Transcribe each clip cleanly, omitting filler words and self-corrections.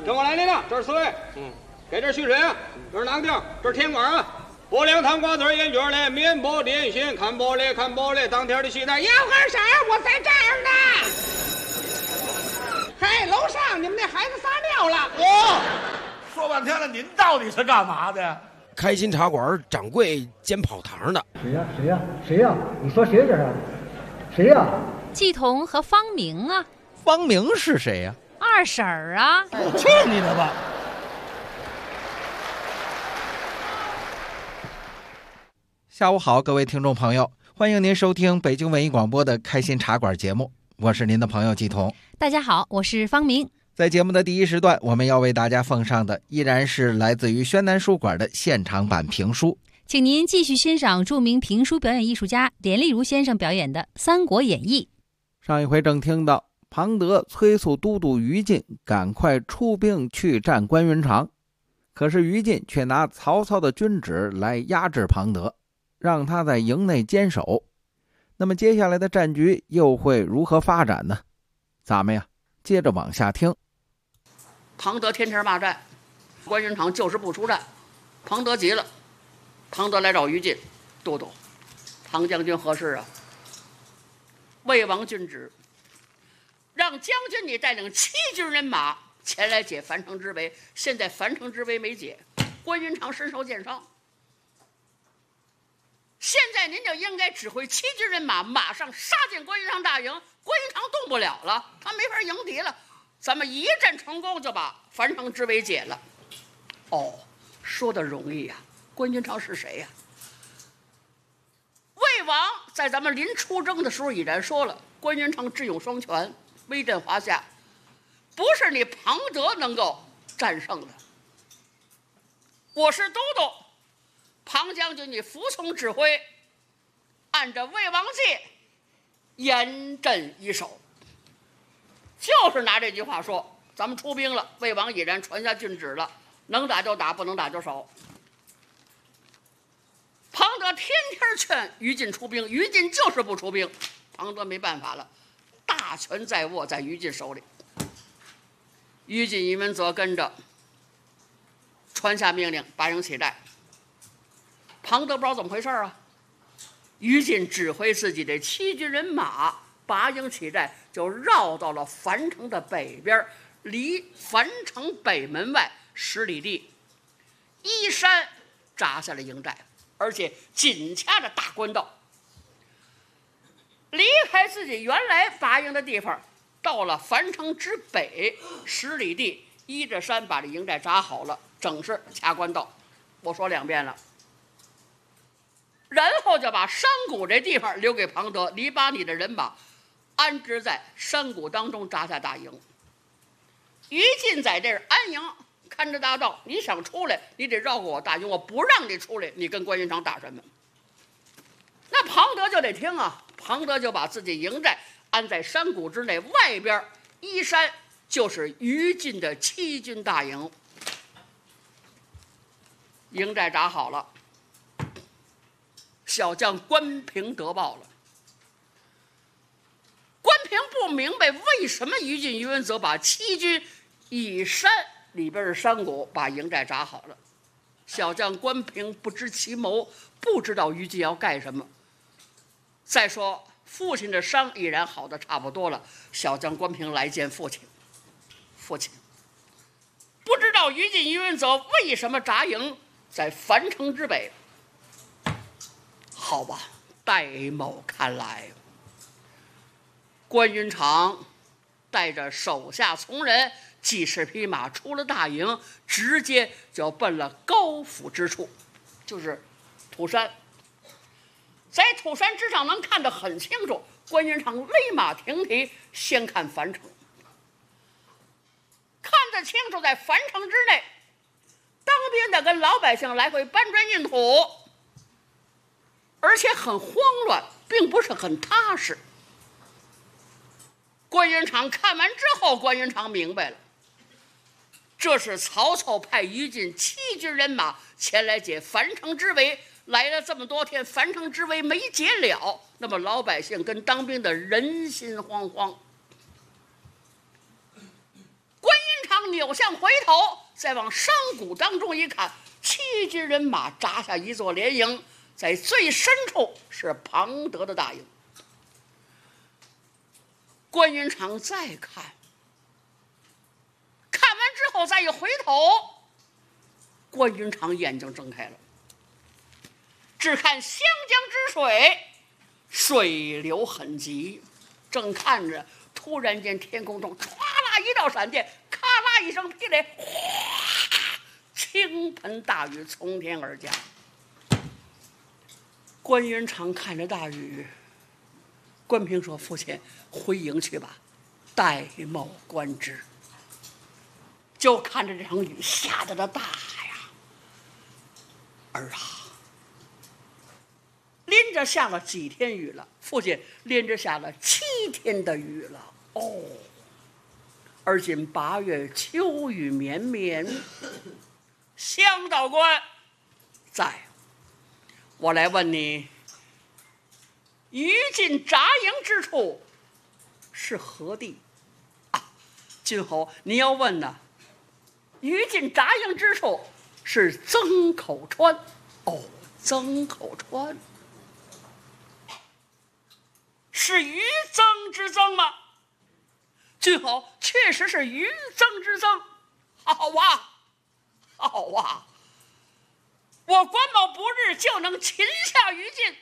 跟我来，领导，这是4位。给这蓄水啊，这是哪个地儿？这是天馆啊。薄凉汤瓜子烟卷嘞，面包点心，看玻璃看玻璃，当天的西单。要喝啥？我在这儿呢。嘿，楼上你们那孩子撒尿了。 说半天了，您到底是干嘛的？ 开心茶馆掌柜兼跑堂的。 谁呀？你说谁这是？谁呀？ 季彤和方明啊。 方明是谁呀？ 二婶儿啊。 去你的吧！ 下午好，各位听众朋友，欢迎您收听北京文艺广播的开心茶馆节目，我是您的朋友季彤。 大家好，我是方明。 在节目的第一时段，我们要为大家奉上的依然是来自于宣南书馆的现场版评书， 请您继续欣赏著名评书表演艺术家连丽如先生表演的《三国演义》。 上一回正听到庞德催促都督于禁赶快出兵去战关云长，可是于禁却拿曹操的军旨来压制庞德，让他在营内坚守。那么接下来的战局又会如何发展呢？咱们呀接着往下听。 庞德天天骂战，关云长就是不出战。庞德急了，庞德来找于禁，都督，庞将军何事啊？魏王军旨，让将军你带领7军人马前来解樊城之围，现在樊城之围没解，关云长身受箭伤。现在您就应该指挥7军人马马上杀进关云长大营，关云长动不了了，他没法迎敌了，咱们一战成功就把樊城之围解了。说的容易呀，关云长是谁呀？魏王在咱们临出征的时候已然说了，关云长智勇双全，威震华夏，不是你庞德能够战胜的。我是都督，庞将军你服从指挥，按照魏王计严阵以守。就是拿这句话说，咱们出兵了，魏王已然传下军旨了，能打就打，不能打就守。庞德天天劝于禁出兵，于禁就是不出兵，庞德没办法了，大权在握在于禁手里。于禁、于文泽跟着传下命令，拔营起寨。庞德不知道怎么回事啊，于禁指挥自己的7军人马拔营起寨，就绕到了樊城的北边，离樊城北门外10里地，依山扎下了营寨，而且紧掐着大官道，离开自己原来拔营的地方，到了樊城之北10里地，依着山把这营寨扎好了，整是掐官道。我说2遍了。然后就把山谷这地方留给庞德，你把你的人马安置在山谷当中，扎下大营。于禁在这儿安营，看着大道，你想出来，你得绕过我大营，我不让你出来，你跟关云长打什么？那庞德就得听啊，庞德就把自己营寨安在山谷之内，外边依山就是于禁的7军大营。营寨扎好了，小将关平得报了。关平不明白为什么于禁、于文泽把7军以山里边的山谷把营寨扎好了。小将关平不知其谋，不知道于禁要干什么。再说父亲的伤已然好的差不多了，小将关平来见父亲。父亲不知道于禁、于文泽为什么扎营在樊城之北。好吧，戴某看来，关云长带着手下从人几十匹马出了大营，直接就奔了高府之处，就是土山。在土山之上能看得很清楚，关云长勒马停蹄，先看樊城。看得清楚，在樊城之内，当兵的跟老百姓来回搬砖运土，而且很慌乱，并不是很踏实。关云长看完之后，关云长明白了，这是曹操派于禁7军人马前来解樊城之围，来了这么多天，樊城之围没解了，那么老百姓跟当兵的人心惶惶。关云长扭向回头，再往山谷当中一看，7军人马扎下一座连营，在最深处是庞德的大营。关云长再看，看完之后再一回头，关云长眼睛睁开了，只看湘江之水，水流很急，正看着，突然间天空中唰啦一道闪电，咔啦一声霹雷，哗，倾盆大雨从天而降。关云长看着大雨，关平说：“父亲，回营去吧，戴帽观之。”就看着这场雨下得的大呀，儿啊，连着下了几天雨了，父亲连着下了7天的雨了。哦，而今8月秋雨绵绵，湘道官在。我来问你，于禁扎营之处是何地？啊，君侯，你要问呢，于禁扎营之处是曾口川。哦，曾口川是于曾之曾吗？君侯，确实是于曾之曾。好啊，好啊，我关某不日就能擒下于禁。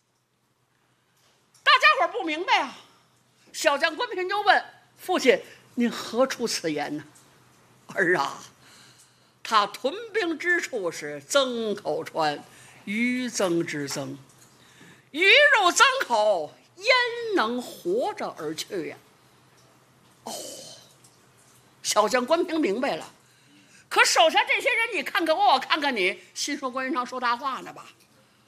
大家伙不明白啊。小将关平就问父亲：“您何出此言呢？”儿啊，他屯兵之处是曾口川，于曾之曾，鱼入曾口，焉能活着而去呀？哦，小将关平明白了。可手下这些人，你看看我，我看看你，心说关云长说大话呢吧？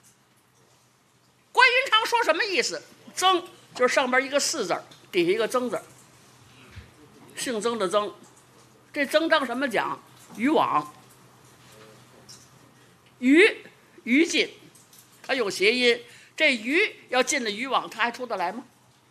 关云长说什么意思？曾就是上边一个4字，底下一个曾字，姓曾的曾。这曾当什么讲？渔网。于禁，它有谐音。这鱼要进了渔网，它还出得来吗？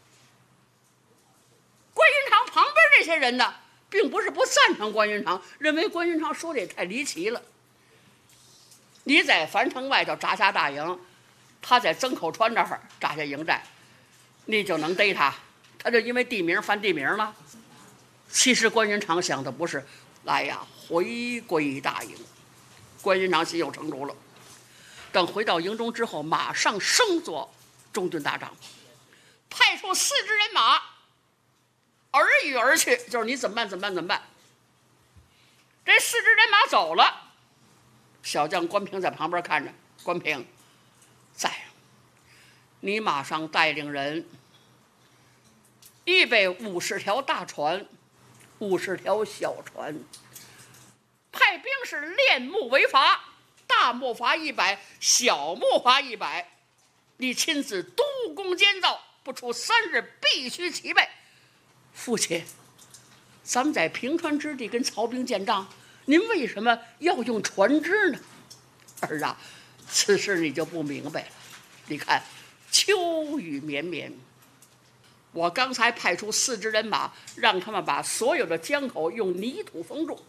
关云长旁边这些人呢，并不是不赞成关云长，认为关云长说的也太离奇了。你在樊城外头扎下大营，他在曾口川那儿扎下营寨，你就能逮他？他就因为地名犯地名了？其实关云长想的不是，来呀，回归大营。关云长心有成竹了。等回到营中之后，马上升作中军大帐，派出4支人马，而与而去，就是你怎么办？怎么办？怎么办？这4支人马走了，小将关平在旁边看着。关平，在，你马上带领人预备50条大船，50条小船，派兵士练木为筏，大木筏100，小木筏100，你亲自督工监造，不出3日必须齐备。父亲，咱们在平川之地跟曹兵见仗，您为什么要用船只呢？儿啊，此事你就不明白了。你看，秋雨绵绵，我刚才派出4支人马，让他们把所有的江口用泥土封住。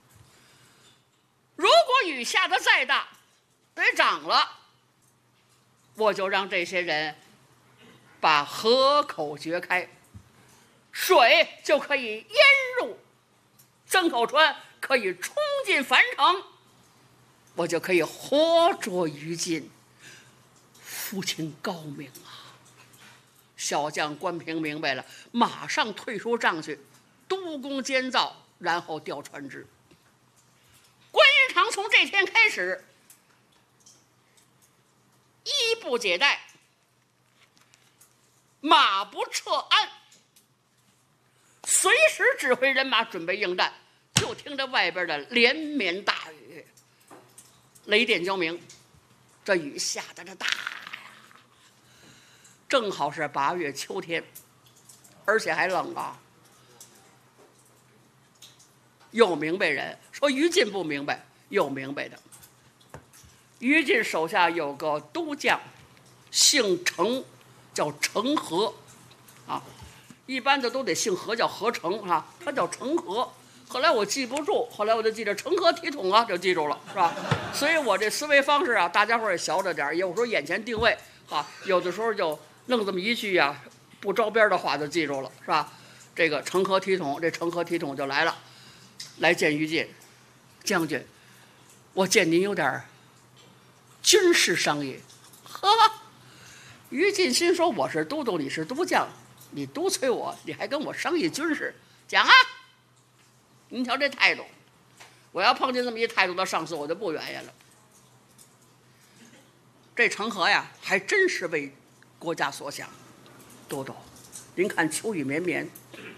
如果雨下得再大，水涨了，我就让这些人把河口掘开，水就可以淹入曾口川，可以冲进樊城，我就可以活捉于禁。父亲高明啊！小将关平明白了，马上退出帐去，督工监造，然后调船只。关云长从这天开始，衣不解带，马不撤鞍，随时指挥人马准备应战。就听着外边的连绵大雨，雷电交鸣，这雨下得这大呀，正好是8月秋天，而且还冷啊。有明白人说于禁不明白，有明白的。于禁手下有个都将，姓程，叫程和，啊，一般的都得姓何，叫何成啊，他叫程和。 后来我记不住，后来我就记着成何体统啊，就记住了，是吧？所以我这思维方式啊，大家伙也学着点，有时候眼前定位啊，有的时候就弄这么一句呀，不着边的话就记住了，是吧？这个成何体统，这成何体统就来了，来见于禁将军，我见您有点军事商议。呵，于禁心说我是都督，你是都将，你督催我，你还跟我商议军事？讲啊！您瞧这态度，我要碰见这么一态度的上司，我就不愿意了。这成何呀，还真是为国家所想。都督，您看秋雨绵绵，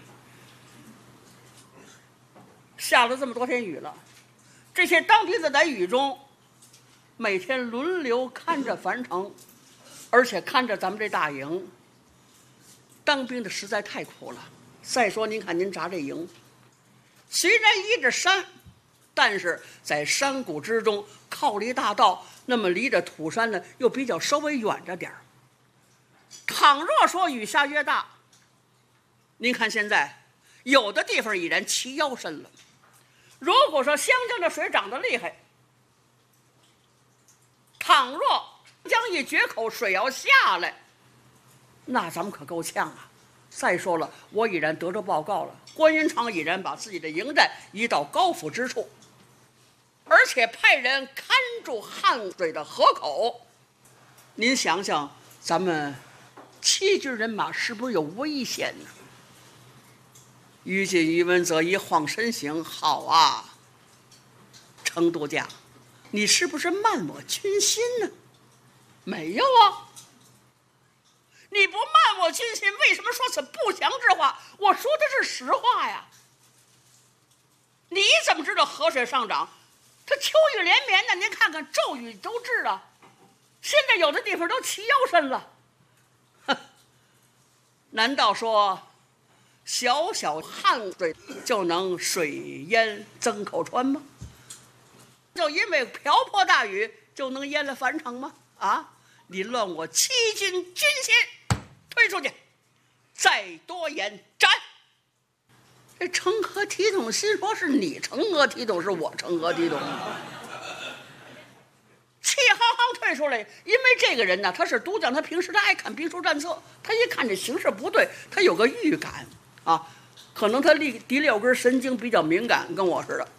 下了这么多天雨了，这些当兵的在雨中，每天轮流看着樊城，而且看着咱们这大营。当兵的实在太苦了。再说，您看您扎这营，虽然依着山，但是在山谷之中靠离大道，那么离着土山呢又比较稍微远着点儿。倘若说雨下越大，您看现在有的地方已然齐腰深了。如果说湘江的水涨得厉害，倘若江一决口，水要下来，那咱们可够呛啊！再说了，我已然得着报告了，关云长已然把自己的营寨移到高阜之处，而且派人看住汉水的河口。您想想，咱们7军人马是不是有危险呢？于禁、于文泽一晃身形，好啊，程都将，你是不是慢我军心呢？没有啊。你不慢我军心，为什么说此不祥之话？我说的是实话呀。你怎么知道河水上涨？它秋雨连绵的，您看看骤雨都治了，现在有的地方都齐腰深了。哼，难道说小小汉水就能水淹曾口川吗？就因为瓢泼大雨就能淹了樊城吗？啊，你乱我7军军心，推出去，再多言斩。这成何体统心说是你成何体统，是我成何体统？气哼哼退出来，因为这个人呢，他是都将，他平时他爱看兵书战策，他一看这形势不对，他有个预感啊，可能他第6根神经比较敏感，跟我似的。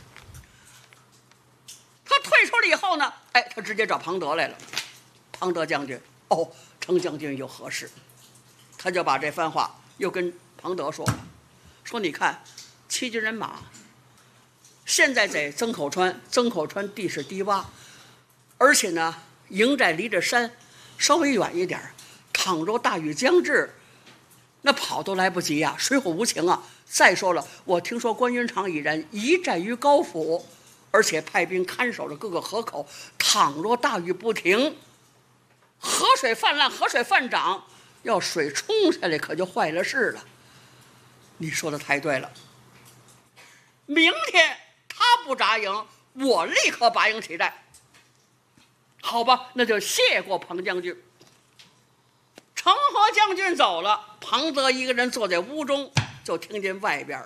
他退出了以后呢，他直接找庞德来了。庞德将军，程将军有何事？他就把这番话又跟庞德说了，说你看7军人马现在在曾口川，曾口川地势低洼，而且呢营寨离着山稍微远一点，倘若大雨将至，那跑都来不及呀，水火无情啊。再说了，我听说关云长已然移寨于高阜，而且派兵看守着各个河口，倘若大雨不停，河水泛滥，河水泛涨，要水冲下来可就坏了事了。你说的太对了，明天他不扎营，我立刻拔营起寨。好吧，那就谢过庞将军。成何将军走了，庞德一个人坐在屋中，就听见外边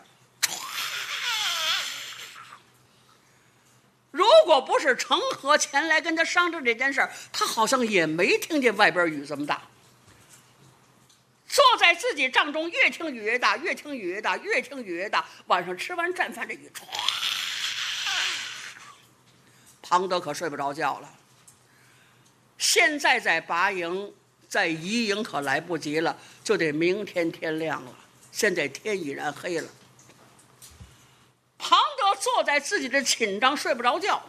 如果不是成何前来跟他商量这件事，他好像也没听见外边雨这么大。坐在自己帐中，越听雨越大，越听雨越大，越听雨越大。晚上吃完战饭，这雨庞德可睡不着觉了。现在在拔营，在移营可来不及了，就得明天天亮了。现在天已然黑了。庞德坐在自己的寝帐睡不着觉，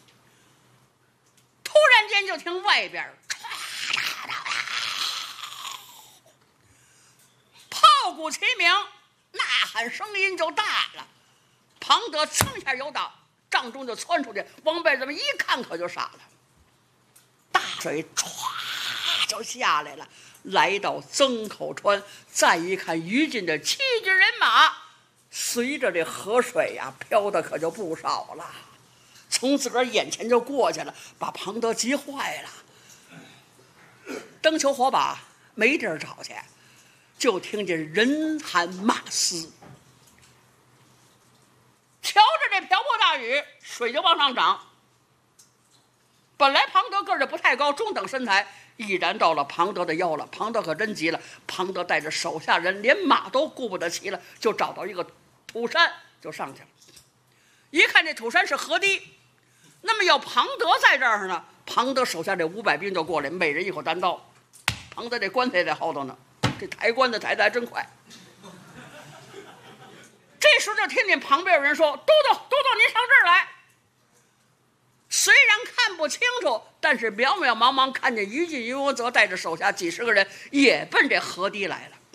突然间就听外边炮鼓齐鸣，呐喊声音就大了。庞德噌一下有打，帐中就窜出去，往外这么一看，可就傻了。大水唰就下来了，来到曾口川，再一看于禁的7军人马，随着这河水呀飘的可就不少了，从自个儿眼前就过去了，把庞德急坏了。灯球火把没地儿找去，就听见人喊骂嘶。 下雨，水就往上涨。本来庞德个儿就不太高，中等身材，毅然到了庞德的腰了。庞德可真急了，庞德带着手下人连马都顾不得骑了，就找到一个土山就上去了。一看这土山是河堤，那么要庞德在这儿呢，庞德手下这500兵就过来，每人一口单刀。庞德这棺材在后头呢，这抬棺材抬得还真快。这时候就听见旁边有人说：“都督，您上这儿来。”虽然看不清楚，但是渺渺茫茫看见于禁、于文泽带着手下几十个人也奔这河堤来了。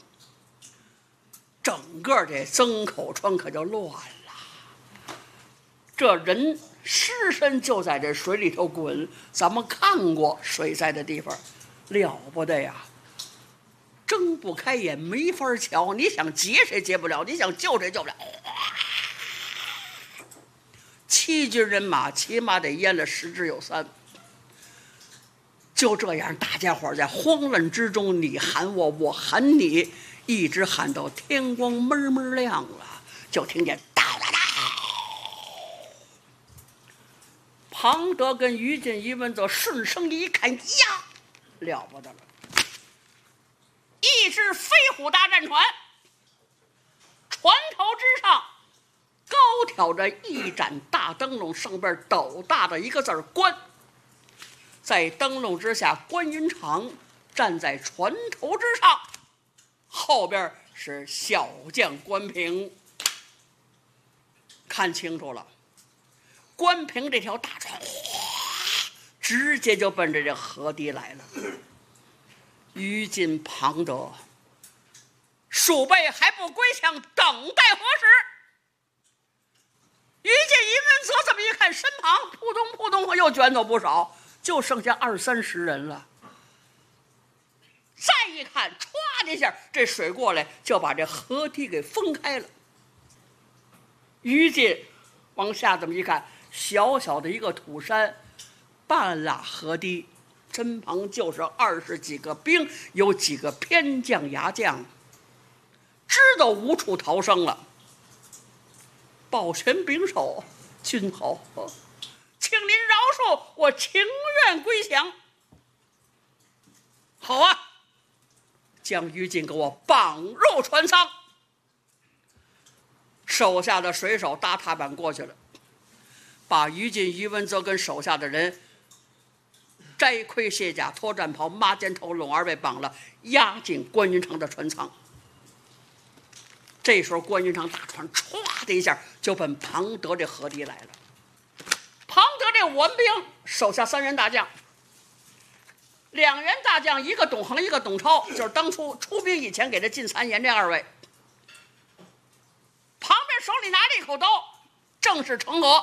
整个这曾口川可就乱了，这人尸身就在这水里头滚。咱们看过水灾的地方，了不得呀，睁不开眼，没法瞧。你想劫谁劫不了，你想救谁救不了。7军人马起码得淹了10之有3。就这样，大家伙在慌乱之中，你喊我，我喊你，一直喊到天光蒙蒙亮了，就听见哒哒哒。庞德跟于禁、于文泽顺声一看，呀，了不得了！一只飞虎大战船，船头之上高挑着一盏大灯笼，上边斗大的一个字“关”。在灯笼之下，关云长站在船头之上，后边是小将关平。看清楚了，关平这条大船直接就奔着这河堤来了。于禁、庞德鼠辈还不归降，等待何时？于禁、于文泽这么一看，身旁扑通扑通又卷走不少，就剩下20-30人了。再一看，歘的一下，这水过来就把这河堤给分开了。于禁往下这么一看，小小的一个土山，半拉河堤，身旁就是20几个兵，有几个偏将牙将，知道无处逃生了。抱拳拱手，君侯，请您饶恕，我情愿归降。好啊，将于禁给我绑入船舱。手下的水手搭踏板过去了，把于禁、于文泽跟手下的人摘盔卸甲，脱战袍，抹肩头，拢二位绑了，押进关云长的船舱。这时候关云长大船歘的一下就奔庞德这河堤来了。庞德这5万兵手下3员大将，2员大将，一个董恒，一个董超，就是当初出兵以前给他进谗言这2位。旁边手里拿着一口刀，正是成河。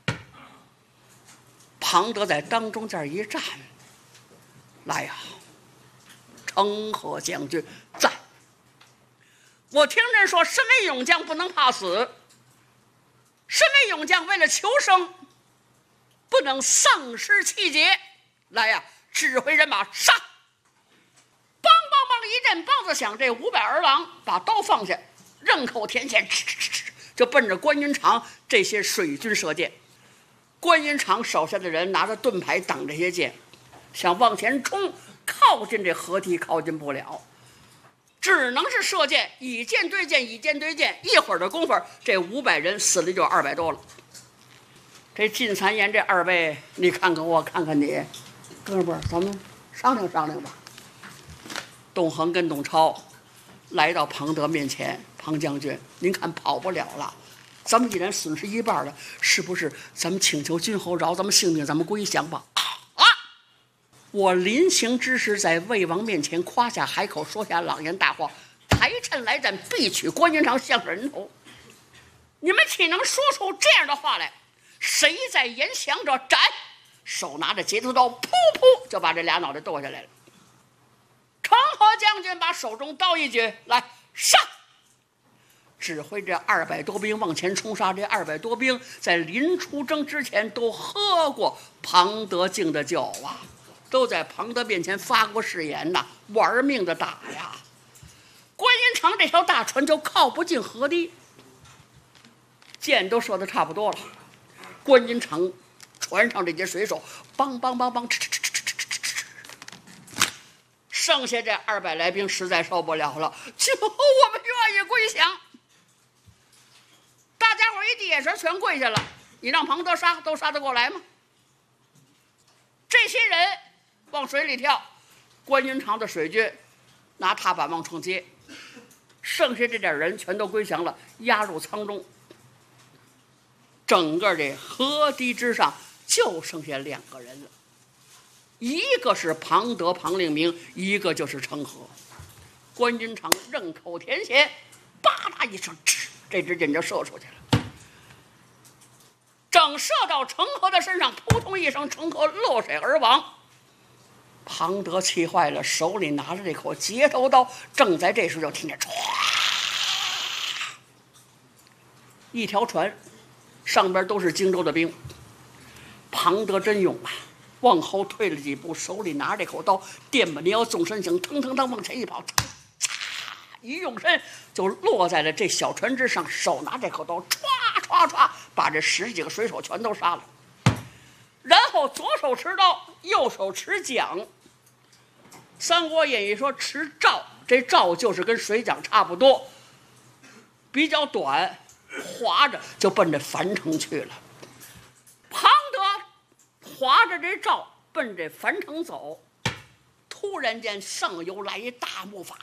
庞德在当中间一站，来呀，成河将军在。我听人说，身为勇将不能怕死，身为勇将为了求生，不能丧失气节。来呀，指挥人马杀！梆梆梆一阵梆子响，这500儿郎把刀放下，刃口填线，就奔着关云长这些水军射箭。关云长手下的人拿着盾牌挡这些箭，想往前冲，靠近这河堤靠近不了，只能是射箭，以箭对箭，以箭对箭。一会儿的功夫，这500人死了就200多了。这进谗言这2位，你看看我，看看你，哥们儿，咱们商量商量吧。董恒跟董超来到庞德面前，庞将军，您看跑不了了，咱们已然损失1半了，是不是咱们请求君侯饶咱们性命，咱们归降吧？啊！我临行之时，在魏王面前夸下海口，说下朗言大话，抬趁来战，必取关云长项人头。你们岂能说出这样的话来？谁在言降者斩！手拿着截头刀，噗噗就把这俩脑袋剁下来了。成河将军把手中刀一举，来上！指挥这200多兵往前冲杀。这200多兵在临出征之前都喝过庞德敬的酒啊，都在庞德面前发过誓言呐，玩命的打呀。关云长这条大船就靠不进河堤，箭都射得差不多了， 关云长船上这些水手，梆梆梆梆，剩下这200来兵实在受不了了，就我们愿意归降。大家伙一递眼神，全跪下了。你让庞德杀，都杀得过来吗？这些人往水里跳，关云长的水军拿踏板往上接，剩下这点人全都归降了，压入舱中。整个这河堤之上就剩下2个人了，一个是庞德庞令明，一个就是成河。关云长扔口填弦，吧嗒一声，这支箭就射出去了。正射到成河的身上，扑通一声，成河落水而亡。庞德气坏了，手里拿着这口截头刀，正在这时就听见唰，一条船上边都是荆州的兵。庞德真勇啊，往后退了几步，手里拿着这口刀，电把腰纵身行，腾腾腾往前一跑，一用身就落在了这小船之上，手拿这口刀，歘歘歘，把这10几个水手全都杀了。然后左手持刀，右手持桨。《三国演义》说持棹，这棹就是跟水桨差不多，比较短，划着就奔着樊城去了。庞德划着这棹奔这樊城走，突然间上游来一大木筏，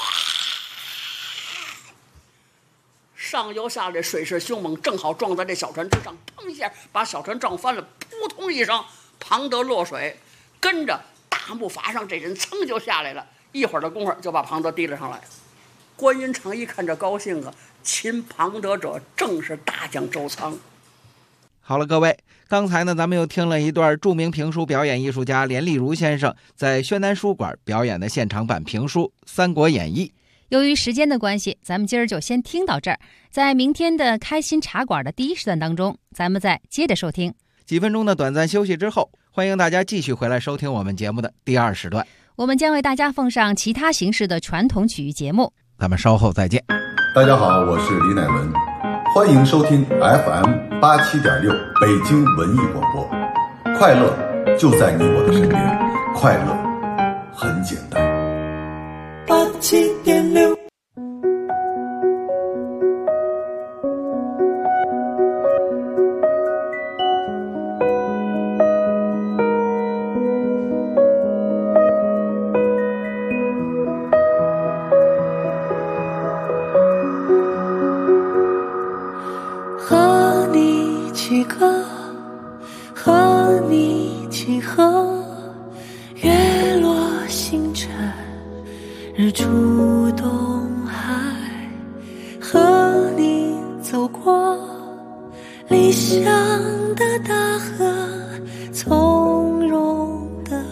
上游下来水势凶猛，正好撞在这小船之上，砰一下把小船撞翻了，扑通一声，庞德落水，跟着大木筏上这人噌就下来了，一会儿的功夫就把庞德提了上来。关云长一看这高兴啊，擒庞德者正是大将周仓。 好了，各位，刚才呢，咱们又听了一段著名评书表演艺术家连丽如先生在宣南书馆表演的现场版评书《三国演义》。 由于时间的关系，咱们今儿就先听到这儿。在明天的开心茶馆的第1时段当中，咱们再接着收听。 几分钟的短暂休息之后，欢迎大家继续回来收听我们节目的第2时段。 我们将为大家奉上其他形式的传统曲艺节目。 咱们稍后再见。 大家好，我是李乃文，欢迎收听 FM 87.6北京文艺广播。快乐就在你我的身边，快乐很简单。 87.6和你起歌，和你起河，月落星辰，日出东海，和你走过理想的大河，从容的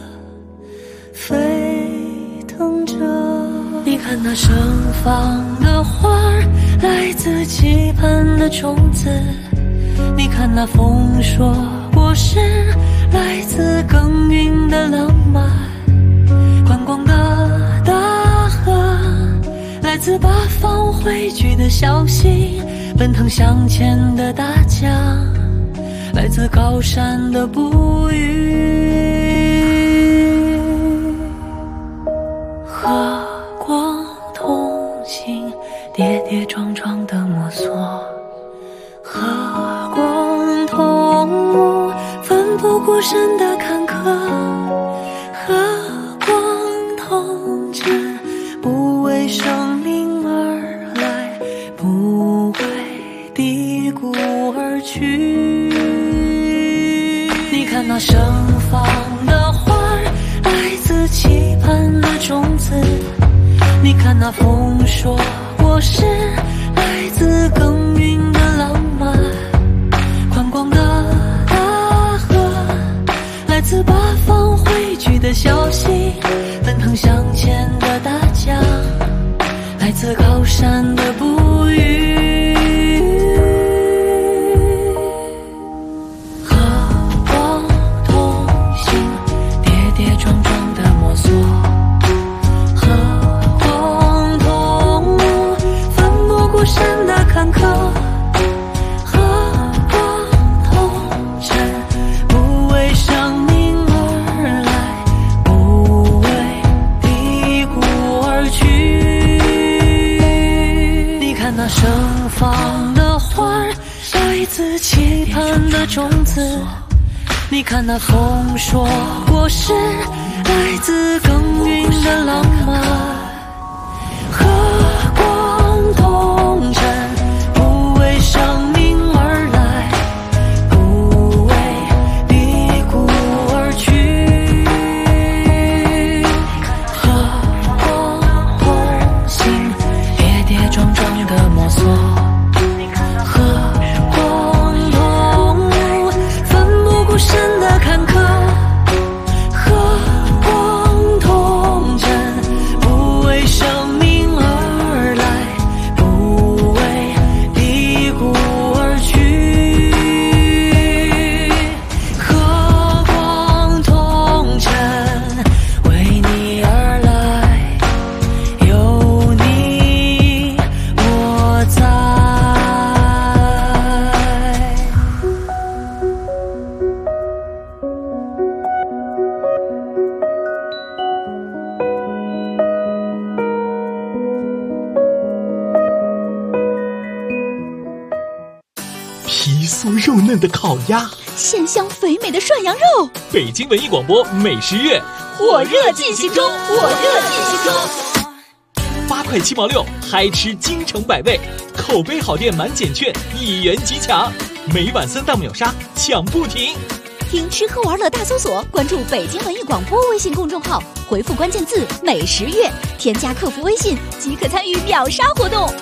飞腾着。你看那盛放的花儿，来自期盼的种子，你看那丰硕果实，来自耕耘的浪漫。宽广的大河，来自八方汇聚的消息，奔腾向前的大江，来自高山的哺育。和光同行，跌跌撞撞的摸索，和光同舞，奋不顾身的坎坷，和光同志，不为生命而来，不为低谷而去。你看那盛放的花儿，来自期盼的种子，你看那丰硕果实，来自耕耘的浪漫。宽广的大河，来自八方汇聚的消息，奔腾向前的大江，来自高山的哺育。和光同行，跌跌撞撞的摸索，和光同舞，奋不顾身的坎坷，和光同盛放的花儿，来自期盼的种子。你看那丰硕果实，来自耕耘的浪漫。和光同尘，不为生命而来，不为低谷而去。和光同行，跌跌撞撞的摸索。和光同舞，奋不顾身的坎坷。和光同尘，不为生命而来，不为低谷而去。和光同尘，为你而来，有你我在。 皮酥肉嫩的烤鸭， 鲜香肥美的涮羊肉。 北京文艺广播美食月火热进行中，火热进行中。 8块7毛6，嗨吃京城百味，口碑好店满减券1元即抢，每晚3档秒杀抢不停。 听吃喝玩乐大搜索，关注北京文艺广播微信公众号，回复关键字美食月，添加客服微信即可参与秒杀活动。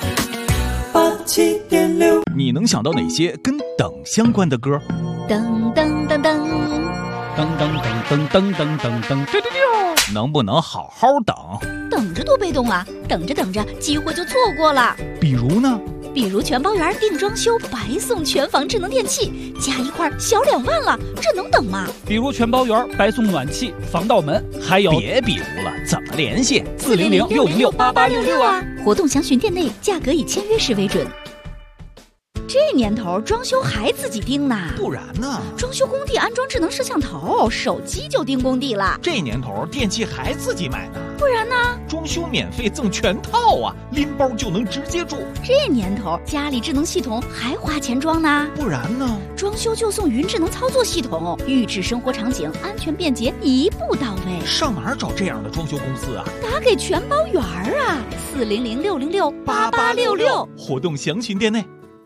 87.6， 你能想到哪些跟等相关的歌？ 噔噔噔噔噔噔噔噔噔噔噔噔， 能不能好好等？ 等着多被动啊！等着等着，机会就错过了。 比如呢？ 比如全包圆定装修，白送全房智能电器，加一块小2万了，这能等吗？ 比如全包圆白送暖气、防盗门，还有别比如了，怎么联系 ？400-606-8866啊！活动详询店内，价格以签约时为准。这年头装修还自己盯呢？ 不然呢？ 装修工地安装智能摄像头，手机就盯工地了。 这年头电器还自己买呢？ 不然呢？ 装修免费赠全套啊，拎包就能直接住。 这年头家里智能系统还花钱装呢？ 不然呢？ 装修就送云智能操作系统，预制生活场景，安全便捷，一步到位。 上哪儿找这样的装修公司啊？ 打给全包圆啊，400-606-8866。 活动详询店内。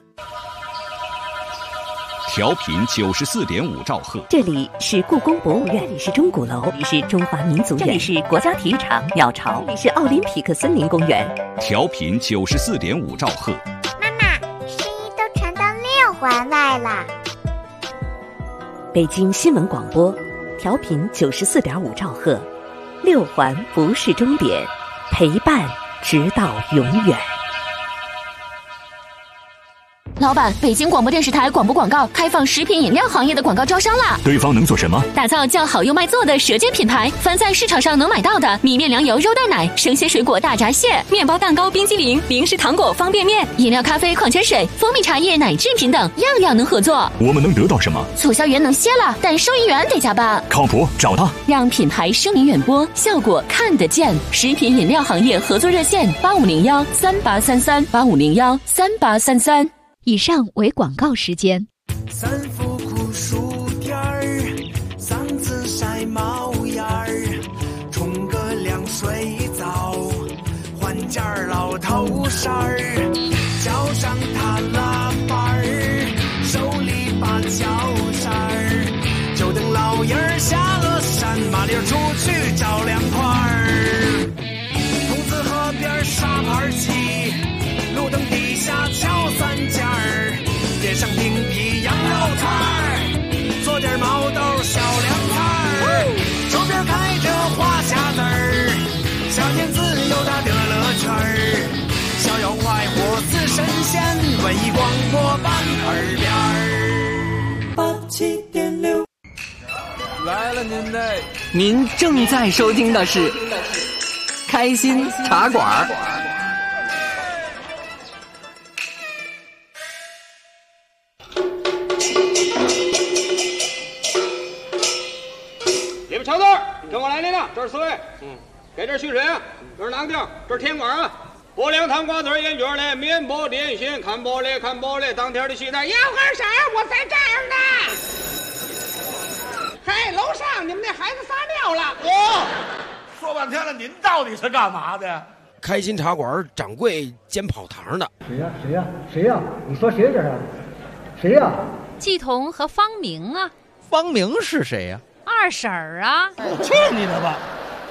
调频94.5兆赫， 这里是故宫博物院，这里是钟鼓楼，这里是中华民族院，这里是国家体育场鸟巢，这里是奥林匹克森林公园。 调频94.5兆赫。 妈妈，声音都传到6环外了。 北京新闻广播，调频94.5兆赫，6环不是终点，陪伴直到永远。 老板，北京广播电视台广播广告开放食品饮料行业的广告招商啦！ 对方能做什么？ 打造叫好又卖座的舌尖品牌，凡在市场上能买到的米面粮油肉蛋奶、生鲜水果大闸蟹、面包蛋糕、冰激凌、零食糖果、方便面、饮料咖啡、矿泉水、蜂蜜茶叶、奶制品等，样样能合作。 我们能得到什么？ 促销员能歇了，但收银员得加班。 靠谱，找他， 让品牌声名远播，效果看得见。食品饮料行业合作热线：8501-3833，8501-3833。 以上为广告时间。 三伏酷暑天儿，嗓子晒冒烟儿，冲个凉水澡，换件老头衫儿，脚上踏拉板儿，手里把脚扇儿，就等老爷儿下了山，麻溜出去找凉快儿。筒子河边沙盘棋，路灯底下敲3件儿，点上冰皮羊肉串儿，做点毛豆小凉菜儿，周边开着花匣子儿，夏天自由它的乐趣儿，逍遥快活似神仙，文艺广播伴耳边儿。87.6， 来了您嘞！您正在收听的是开心茶馆。 你们瞧字，跟我来领领，这是4位。给这蓄水啊，这是哪个地儿？这是天馆啊。 拨凉汤瓜子烟卷嘞，面包点心，看报嘞看报嘞，当天的戏台要干啥？我在这儿呢。嘿，楼上你们那孩子撒尿了。 说半天了，您到底是干嘛的呀？ 开心茶馆掌柜兼跑堂的。 谁呀？谁呀？谁呀？你说谁这是？谁呀？ 季彤和方明啊。 方明是谁呀？ 二婶儿啊。 去你的吧！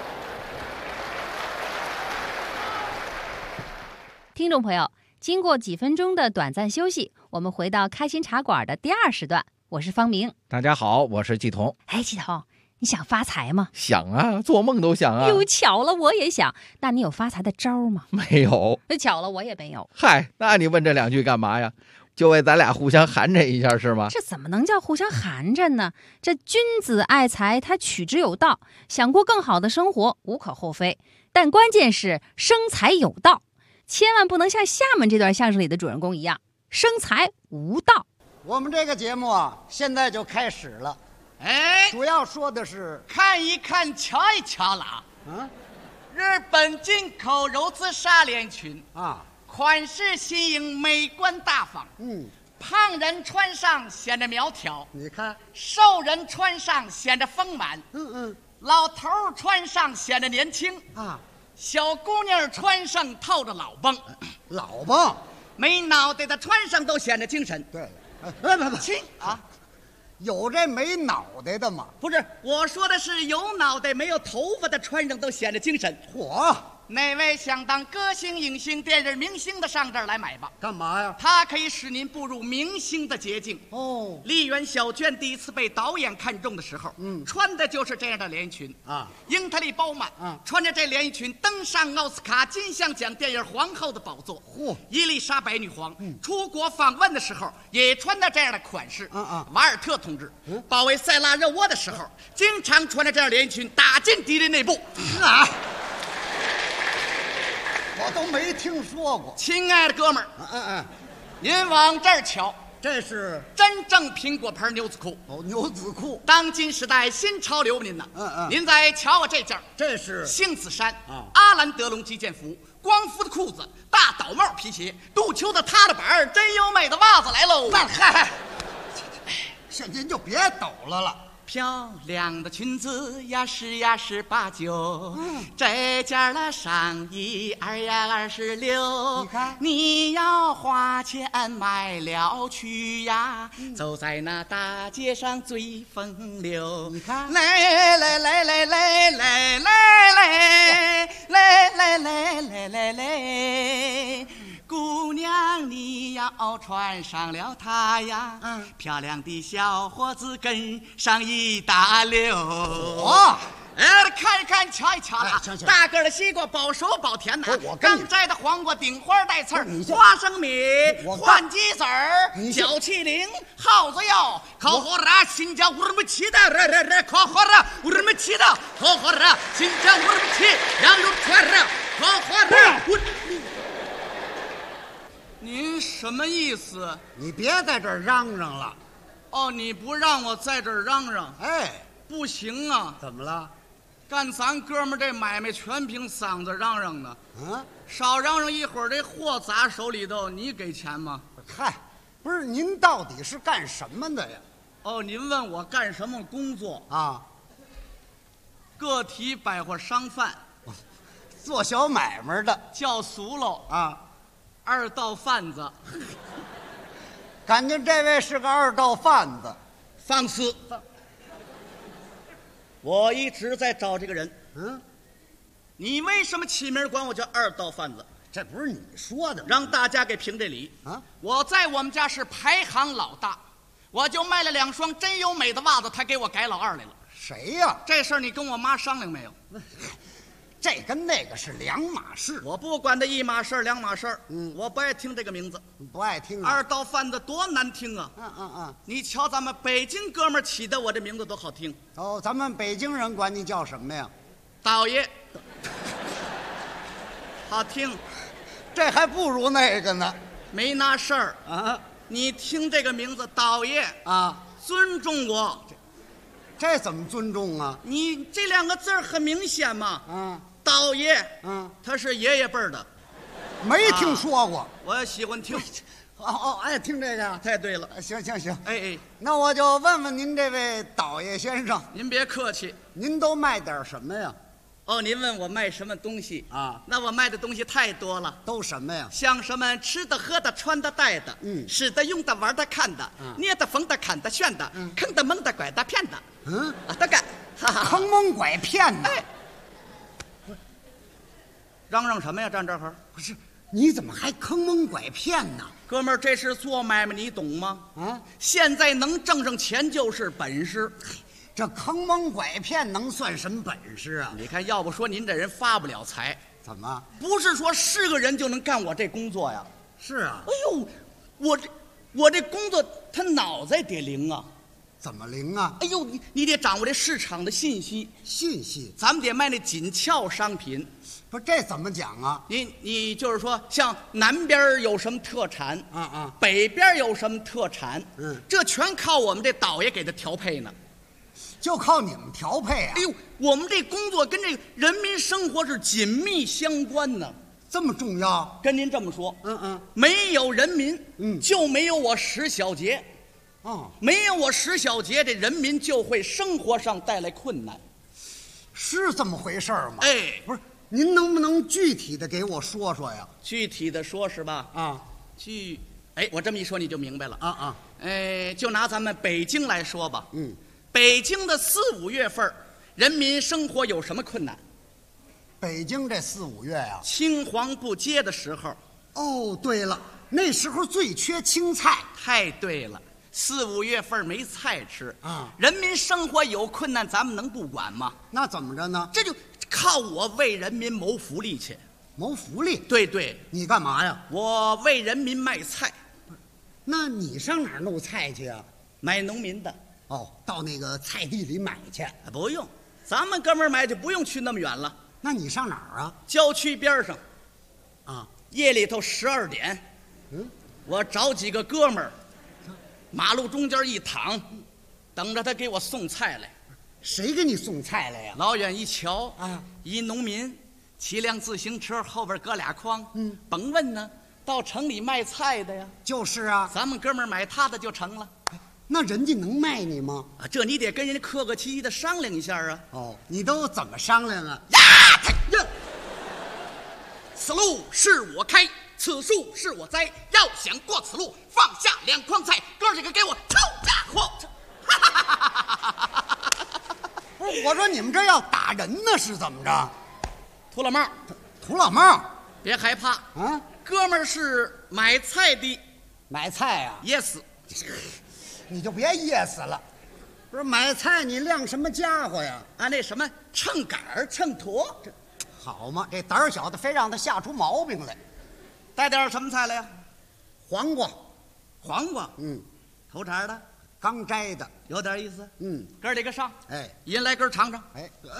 听众朋友，经过几分钟的短暂休息，我们回到开心茶馆的第2时段。我是方明。 大家好，我是季彤。 哎，季彤，你想发财吗？ 想啊，做梦都想啊。 哟，巧了，我也想。那你有发财的招吗？ 没有。 巧了，我也没有。 嗨，那你问这2句干嘛呀？就为咱俩互相寒碜一下是吗？ 这怎么能叫互相寒碜呢？这君子爱财，他取之有道，想过更好的生活无可厚非，但关键是生财有道，千万不能像下面这段相声里的主人公一样生财无道。 我们这个节目啊，现在就开始了。 哎， 主要说的是看一看，瞧一瞧啦。日本进口柔姿纱连裙啊， 款式新颖，美观大方。胖人穿上显得苗条， 你看； 瘦人穿上显得丰满。老头穿上显得年轻啊， 小姑娘穿上套着老帮， 老帮， 没脑袋的穿上都显得精神。 对。 不，亲啊， 有这没脑袋的吗？ 不是，我说的是有脑袋没有头发的穿上都显得精神。 嚯！ 哪位想当歌星、影星、电影明星的，上这儿来买吧。 干嘛呀？ 它可以使您步入明星的捷径。丽媛小娟第一次被导演看中的时候，穿的就是这样的连衣裙啊， 英特利褒曼穿着这连衣裙登上奥斯卡金像奖电影皇后的宝座。伊丽莎白女皇出国访问的时候也穿的这样的款式。瓦尔特同志保卫塞拉热窝的时候，经常穿着这样连衣裙打进敌人内部。 我都没听说过。 亲爱的哥们儿，您往这儿瞧， 这是真正苹果牌牛仔裤。 牛仔裤， 当今时代新潮流，您呢？您再瞧我这件， 这是星子衫阿兰德龙击剑服，光肤的裤子，大倒帽皮鞋，杜秋的踏了板，真优美的袜子来喽。 那嗨，这您就别抖了。 漂亮的裙子呀是8、9，这件的上衣2呀26。 你看， 你要花钱买了去呀，走在那大街上最风流。 你看， 来，姑娘，你要穿上了它呀，漂亮的小伙子跟上一大溜。看一看，瞧一瞧了。大个的西瓜保熟保甜呐，刚摘的黄瓜顶花带刺儿，花生米、换鸡子儿、脚气灵、耗子药，烤火了新疆乌鲁木齐的，烤火了乌鲁木齐的，烤火了新疆乌鲁木齐羊肉串儿，烤火了。您什么意思？ 你别在这儿嚷嚷了。 你不让我在这儿嚷嚷？不行啊！ 怎么了？ 干咱哥们这买卖全凭嗓子嚷嚷呢。少嚷嚷一会儿，这货砸手里头，你给钱吗？ 嗨，不是，您到底是干什么的呀？ 您问我干什么工作啊？ 个体百货商贩， 做小买卖的， 叫俗喽啊。 2道贩子， 感觉这位是个2道贩子。 放肆！我一直在找这个人。你为什么起名管我叫2道贩子？ 这不是你说的吗？ 让大家给评这理啊！我在我们家是排行老大，我就卖了2双真优美的袜子，他给我改老2来了。 谁呀？ 这事儿你跟我妈商量没有？ 这跟那个是两码事。 我不管这1码事2码事，我不爱听这个名字。 不爱听 2道贩子多难听啊！你瞧咱们北京哥们起的我这名字多好听。 咱们北京人管你叫什么呀？ 道爷。好听， 这还不如那个呢。 没那事儿啊！你听这个名字，道爷啊， 尊重我。 这怎么尊重啊？ 你这2个字很明显嘛。道爷，他是爷爷辈儿的。 没听说过。 我喜欢听。 哦，爱听这个。 太对了。 行。 哎， 那我就问问您这位导爷先生， 您别客气， 您都卖点什么呀？ 哦，您问我卖什么东西啊？ 那我卖的东西太多了。 都什么呀？ 像什么吃的、喝的、穿的、戴的，使的、用的、玩的、看的，捏的、缝的、砍的、炫的，坑的、蒙的、拐的、骗的，都干。 坑蒙拐骗的。 哎，嚷嚷什么呀？站这儿不是。你怎么还坑蒙拐骗呢？ 哥们儿，这是做买卖，你懂吗？现在能挣上钱就是本事。 这坑蒙拐骗能算什么本事啊？ 你看，要不说您这人发不了财。 怎么？ 不是说是个人就能干我这工作呀？ 是啊。 哎呦，我这工作他脑袋得灵啊。 怎么灵啊？ 哎呦，你得掌握这市场的信息。 信息？ 咱们得卖那紧俏商品。 不是，这怎么讲啊？ 你就是说，像南边有什么特产北边有什么特产，这全靠我们这导爷给他调配呢。 就靠你们调配啊？ 哎呦，我们这工作跟这个人民生活是紧密相关呢。 这么重要？ 跟您这么说，没有人民，就没有我石小杰。没有我石小杰，这人民就会生活上带来困难。 是这么回事吗？ 哎， 不是。您能不能具体的给我说说呀？ 具体的说是吧？哎，我这么一说你就明白了就拿咱们北京来说吧。北京的4、5月份，人民生活有什么困难？ 北京这4、5月呀， 青黄不接的时候。 哦，对了，那时候最缺青菜。 太对了，4、5月份没菜吃人民生活有困难，咱们能不管吗？ 那怎么着呢？ 这就靠我为人民谋福利去。 谋福利？ 对。 你干嘛呀？ 我为人民卖菜。 那你上哪儿弄菜去啊？ 买农民的。 哦，到那个菜地里买去？ 不用，咱们哥们儿买就不用去那么远了。 那你上哪儿啊？ 郊区边上。夜里头12点，我找几个哥们儿，马路中间一躺，等着他给我送菜来。 谁给你送菜来呀？ 老远一瞧一农民骑辆自行车，后边搁俩筐，甭问呢，到城里卖菜的呀。 就是啊， 咱们哥们儿买他的就成了。 那人家能卖你吗？ 这你得跟人家客客气气的商量一下啊。 哦，你都怎么商量啊？ 此路是我开，此树是我栽，要想过此路，放下2筐菜，哥几个给我抄家伙！ 不是，我说你们这要打人呢，是怎么着？ 土老帽， 土老帽， 别害怕哥们儿是买菜的。 买菜啊 ？Yes。 你就别噎死了。不是买菜，你晾什么家伙呀？ 那什么秤杆儿、秤砣。 好嘛，这胆儿小的非让他吓出毛病来。 带点什么菜来呀？ 黄瓜。 黄瓜？头茬的， 刚摘的， 有点意思。哥几个上，一人来根尝尝。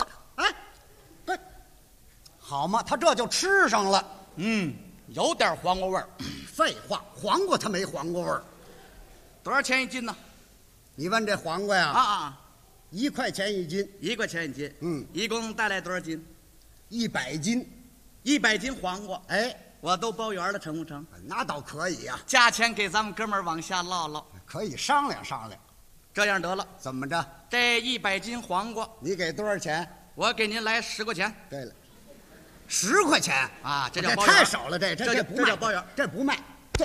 好嘛，他这就吃上了。 有点黄瓜味儿。 废话，黄瓜它没黄瓜味儿。 多少钱一斤呢？ 你问这黄瓜呀？ 1块钱一斤。 1块钱一斤。一共带来多少斤 ？100斤。 100斤黄瓜。我都包圆了，成不成？ 那倒可以呀。 价钱给咱们哥们儿往下唠唠， 可以商量商量。 这样得了。 怎么着？ 这100斤黄瓜， 你给多少钱？ 我给您来10块钱。 对了，10块钱啊，这叫包圆。 太少了，这不卖， 这叫包圆， 这不卖。这，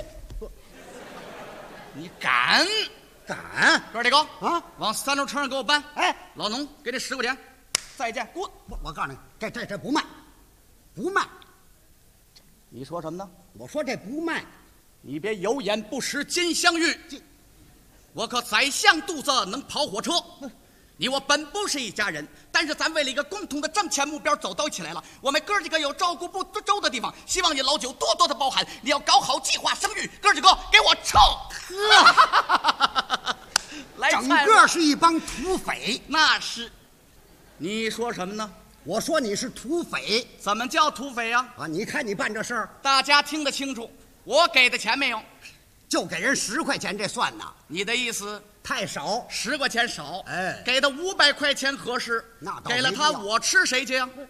你敢？ 敢？ 哥几个啊，往3轮车上给我搬。老农，给这10块钱。再见，滚！ 我告诉你，这不卖，不卖。 你说什么呢？ 我说这不卖。 你别有眼不识金镶玉。我可宰相肚子能跑火车。你我本不是一家人，但是咱为了一个共同的挣钱目标走到一起来了。我们哥几个有照顾不周的地方，希望你老九多多的包涵。你要搞好计划生育，哥几个给我抽！来， 整个是一帮土匪。 那是。你说什么呢？ 我说你是土匪。 怎么叫土匪啊？ 你看你办这事儿， 大家听得清楚。我给的钱没有？ 就给人10块钱，这算呐？ 你的意思太少 ，10块钱少。给他500块钱合适。 那倒给了他，我吃谁去啊？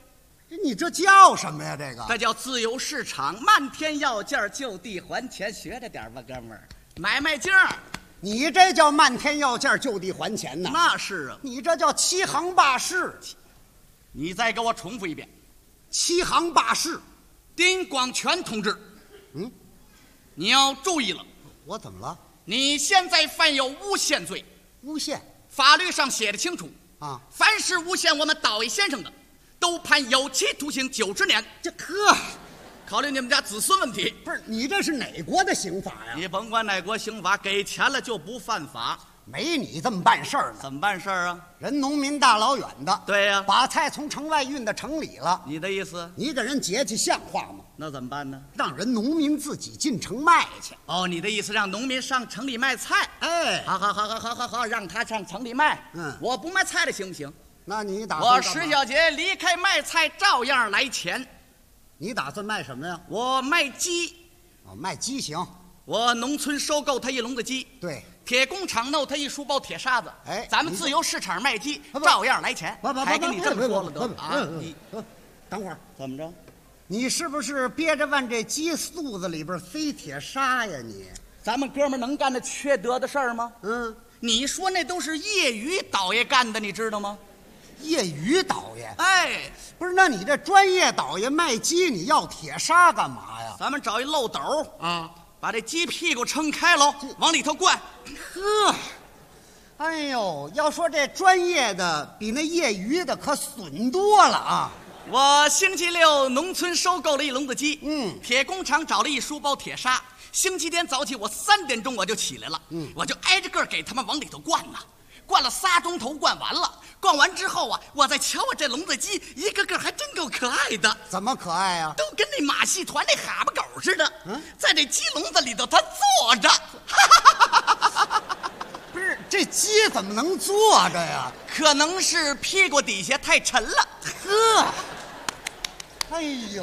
你这叫什么呀？ 这叫自由市场，漫天要价，就地还钱，学着点吧，哥们儿。买卖价， 你这叫漫天要价，就地还钱呢？ 那是啊， 你这叫欺行霸市。 你再给我重复一遍， 欺行霸市。 丁广全同志，你要注意了。 我怎么了？ 你现在犯有诬陷罪。 诬陷？ 法律上写的清楚啊， 凡是诬陷我们岛爷先生的，都判有期徒刑90年。 这呵， 考虑你们家子孙问题。 不是你这是哪国的刑法呀？ 你甭管哪国刑法，给钱了就不犯法。 没你这么办事儿呢。 怎么办事儿啊？ 人农民大老远的， 对呀， 把菜从城外运到城里了。 你的意思？ 你给人节气像话吗？ 那怎么办呢？ 让人农民自己进城卖去。 哦，你的意思让农民上城里卖菜？ 哎， 好，让他上城里卖。我不卖菜了，行不行？ 那你打算我石小杰离开卖菜，照样来钱。 你打算卖什么呀？ 我卖鸡。 哦，卖鸡行。 我农村收购他一笼子鸡。 对。 铁工厂弄他一书包铁沙子， 哎， 咱们自由市场卖鸡，照样来钱。还跟你这么说了得啊？ 你等会儿怎么着？ 你是不是憋着往这鸡肚子里边塞铁砂呀？你， 咱们哥们能干那缺德的事儿吗？你说那都是业余倒爷干的，你知道吗？ 业余倒爷？ 哎， 不是，那你这专业倒爷卖鸡，你要铁砂干嘛呀？ 咱们找一漏斗啊。把这鸡屁股撑开喽，往里头灌。 呵，哎呦，要说这专业的比那业余的可损多了啊！ 我星期六农村收购了一笼子鸡，铁工厂找了一书包铁砂。星期天早起我3点钟我就起来了，我就挨着个给他们往里头灌呐。灌了3钟头，灌完了。灌完之后啊，我再瞧我这笼子鸡，一个个还真够可爱的。 怎么可爱啊？ 都跟那马戏团那哈巴狗似的。在这鸡笼子里头，它坐着。 不是，这鸡怎么能坐着呀？ 可能是屁股底下太沉了。 呵，哎呦。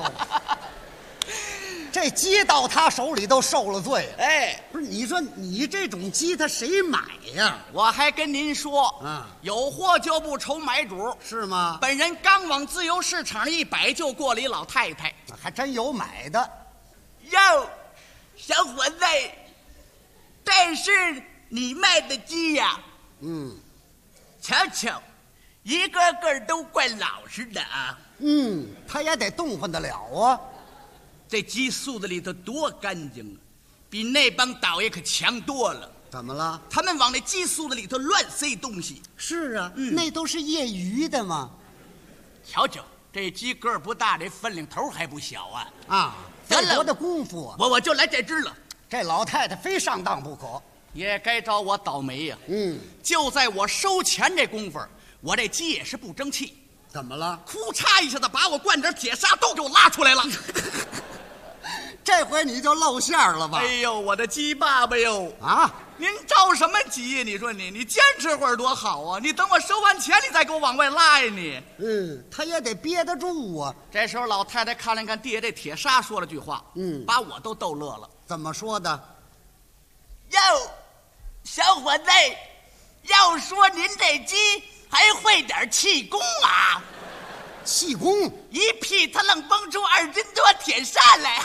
这鸡到他手里都受了罪。 哎， 不是，你说你这种鸡他谁买呀？ 我还跟您说啊，有货就不愁买主， 是吗？ 本人刚往自由市场一摆，就过了一老太太， 还真有买的。 哟，小伙子，这是你卖的鸡呀？瞧瞧，一个个都怪老实的啊。 他也得动换得了啊。 这鸡肚子里头多干净啊，比那帮倒爷可强多了。 怎么了？ 他们往那鸡肚子里头乱塞东西。 是啊，那都是业余的嘛。 瞧瞧，这鸡个儿不大，这分量头还不小啊！ 啊，费多大功夫啊！ 我就来这只了。 这老太太非上当不可， 也该找我倒霉呀。就在我收钱这功夫，我这鸡也是不争气。 怎么了？ 哭嚓一下子把我灌点铁砂都给我拉出来了。 这回你就露馅了吧？ 哎呦，我的鸡爸爸哟！ 啊， 您着什么急呀？你说你坚持会儿多好啊！你等我收完钱，你再给我往外拉呀你。 他也得憋得住啊。 这时候老太太看了看地下这铁砂，说了句话，把我都逗乐了。 怎么说的？ 哟，小伙子，要说您这鸡还会点气功啊？ 气功， 一屁他愣蹦出2斤多铁砂来。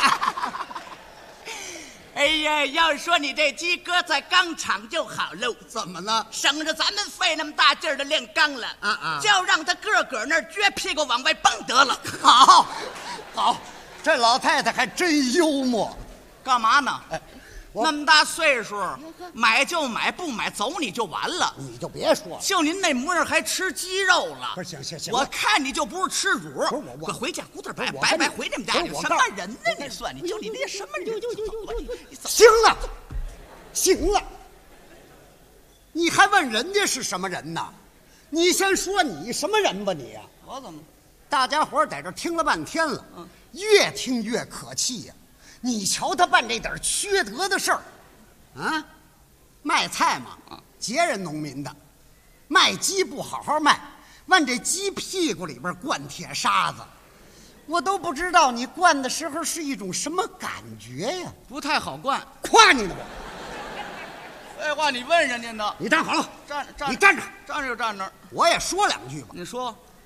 哎呀，要说你这鸡搁在钢厂就好喽。 怎么呢？ 省着咱们费那么大劲儿的练钢了。就让他个个那儿撅屁股往外蹦得了。 好，这老太太还真幽默。 干嘛呢？那么大岁数，买就买，不买走你就完了。 你就别说了， 就您那模样还吃鸡肉了？ 不是，行， 我看你就不是吃乳。 不是我回家鼓点白回你们家。你什么人呢？你算你就你那什么人？ 行了，你还问人家是什么人呢？你先说你什么人吧你呀？ 我怎么？ 大家伙在这听了半天了，越听越可气呀。你瞧他办这点缺德的事儿，啊，卖菜嘛，劫人农民的；卖鸡不好好卖，往这鸡屁股里边灌铁沙子，我都不知道你灌的时候是一种什么感觉呀？ 不太好灌， 夸你呢我。 废话，你问人家呢。 你站好了， 站， 你站着， 站着就站那儿。 我也说2句吧。 你说，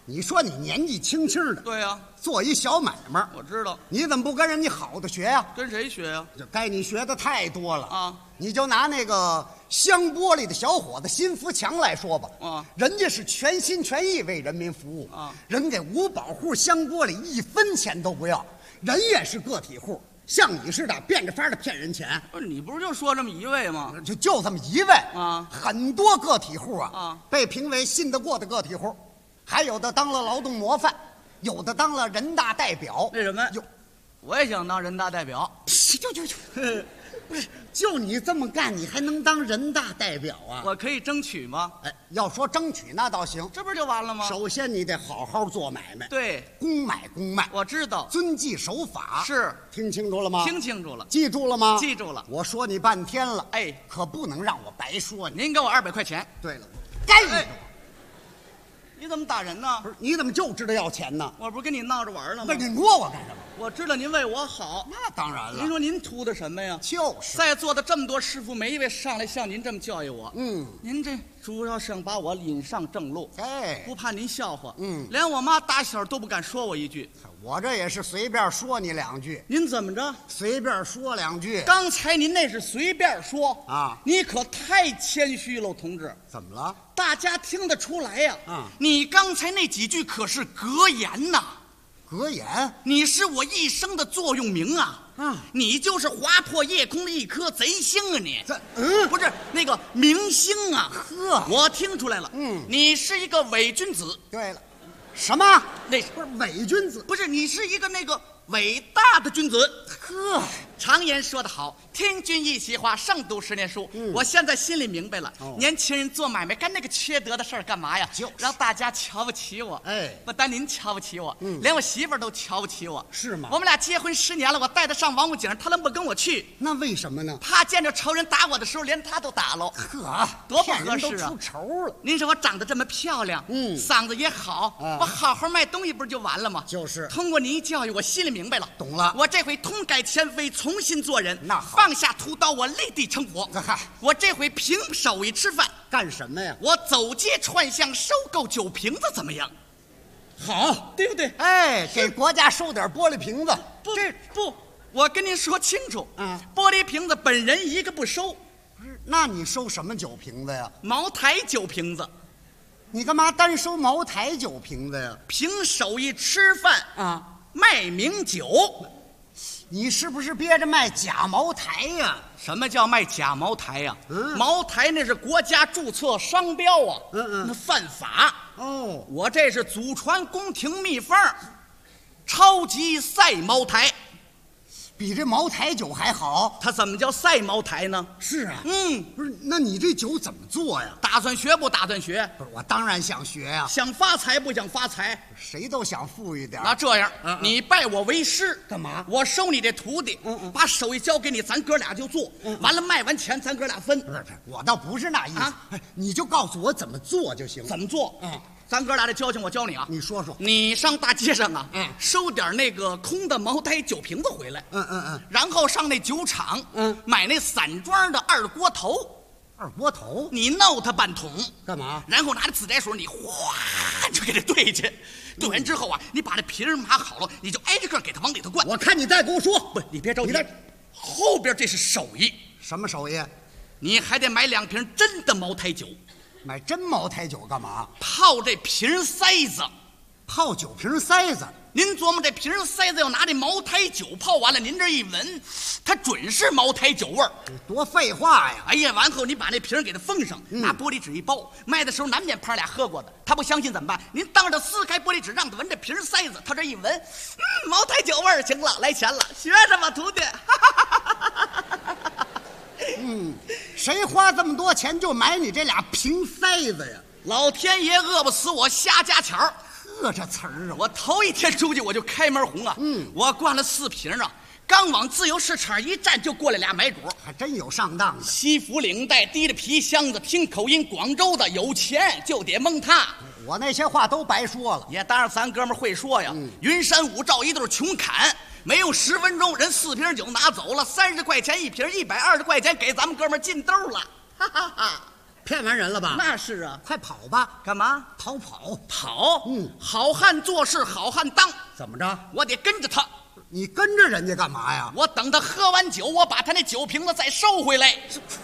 你说你年纪轻轻的， 对呀， 做一小买卖， 我知道。 你怎么不跟人家好的学呀？ 跟谁学呀？ 这该你学的太多了啊！ 你就拿那个香玻璃的小伙子辛福强来说吧， 啊， 人家是全心全意为人民服务啊， 人给五保户香玻璃1分钱都不要，人也是个体户。像你似的变着法的骗人钱， 不是你不是就说这么一位吗？ 就这么一位啊， 很多个体户啊被评为信得过的个体户，还有的当了劳动模范，有的当了人大代表。 为什么？我也想当人大代表。 不是，就你这么干，你还能当人大代表啊？ 我可以争取吗？ 哎，要说争取那倒行， 这不是就完了吗？ 首先你得好好做买卖， 对， 公买公卖， 我知道， 遵纪守法。 是， 听清楚了吗？ 听清楚了， 记住了吗？ 记住了。 我说你半天了， 哎， 可不能让我白说你。 您给我200块钱。 对了，该你的。 你怎么打人呢？ 不是，你怎么就知道要钱呢？ 我不是跟你闹着玩呢吗？ 那你摸我干什么？ 我知道您为我好， 那当然了。 您说您图的什么呀？ 就是在座的这么多师傅，每一位上来像您这么教育我，您这主要想把我引上正路， 哎， 不怕您笑话，连我妈打小都不敢说我一句。 我这也是随便说你2句。 您怎么着？ 随便说2句。 刚才您那是随便说啊， 你可太谦虚了，同志。 怎么了？ 大家听得出来呀。你刚才那几句可是格言呐。 格言？ 你是我一生的座右铭啊！你就是划破夜空的一颗贼星啊！你不是那个明星啊！ 呵， 我听出来了，你是一个伪君子。 对了，什么？ 那不是伪君子？ 不是，你是一个那个伟大的君子。 呵， 常言说得好，听君一席话，胜读10年书。我现在心里明白了，年轻人做买卖干那个缺德的事儿干嘛呀？让大家瞧不起我。 哎， 不单您瞧不起我，连我媳妇儿都瞧不起我。 是吗？ 我们俩结婚10年了，我带她上王府井，她能不跟我去？ 那为什么呢？ 怕见着仇人打我的时候，连她都打喽。 呵， 多不合适啊！ 出仇了。 您说我长得这么漂亮，嗓子也好，我好好卖东西不是就完了吗？ 就是。 通过您一教育，我心里明白了， 懂了。 我这回痛改前非，重新做人。 那好， 放下屠刀，我立地成佛。我这回凭手艺吃饭， 干什么呀？ 我走街串巷收购酒瓶子，怎么样？好，对不对？ 哎，给国家收点玻璃瓶子。 不，我跟您说清楚，玻璃瓶子本人一个不收。 不是，那你收什么酒瓶子呀？ 茅台酒瓶子。 你干嘛单收茅台酒瓶子呀？ 凭手艺吃饭啊，卖名酒。 你是不是憋着卖假茅台呀？ 什么叫卖假茅台呀？茅台那是国家注册商标啊，那犯法。 哦， 我这是祖传宫廷秘方，超级赛茅台， 比这茅台酒还好。 它怎么叫赛茅台呢？ 是啊，不是，那你这酒怎么做呀？ 打算学不打算学？ 不是，我当然想学呀。 想发财不想发财？ 谁都想富裕点。 那这样，你拜我为师， 干嘛？ 我收你这徒弟，把手艺交给你，咱哥俩就做，完了卖完钱咱哥俩分。 不是，我倒不是那意思，你就告诉我怎么做就行。 怎么做？咱哥俩这交情我教你啊。 你说说。 你上大街上啊，收点那个空的茅台酒瓶子回来。然后上那酒厂，买那散装的2锅头。 2锅头？ 你闹它半桶， 干嘛？ 然后拿着自来水，你哗就给它兑去。兑完之后啊，你把这瓶儿码好了，你就挨着个给它往里头灌。 我看你再给我说。 不，你别着急。后边这是手艺。 什么手艺？ 你还得买2瓶真的茅台酒。 买真茅台酒干嘛？ 泡这瓶塞子。 泡酒瓶塞子？ 您琢磨这瓶塞子要拿这茅台酒泡完了，您这一闻，它准是茅台酒味儿。 多废话呀！ 哎呀，完后你把那瓶给它封上，拿玻璃纸一包，卖的时候难免碰上俩喝过的，他不相信怎么办？您当着撕开玻璃纸，让他闻这瓶塞子，他这一闻，茅台酒味儿，行了，来钱了，学什么徒弟？ 谁花这么多钱就买你这俩瓶塞子呀？ 老天爷饿不死我，瞎加钱儿。 呵，这词儿啊！ 我头一天出去我就开门红啊！我灌了4瓶啊，刚往自由市场一站，就过来俩买主， 还真有上当的。 西服领带，提着皮箱子，听口音广州的，有钱就得蒙他。 我那些话都白说了。 也当然咱哥们会说呀，云山五照一对穷砍。没用10分钟，人4瓶酒拿走了，30块钱一瓶，120块钱给咱们哥们进兜了，哈哈哈！ 骗完人了吧？ 那是啊， 快跑吧！ 干嘛？ 逃跑！ 跑？好汉做事好汉当。 怎么着？ 我得跟着他。 你跟着人家干嘛呀？ 我等他喝完酒，我把他那酒瓶子再收回来。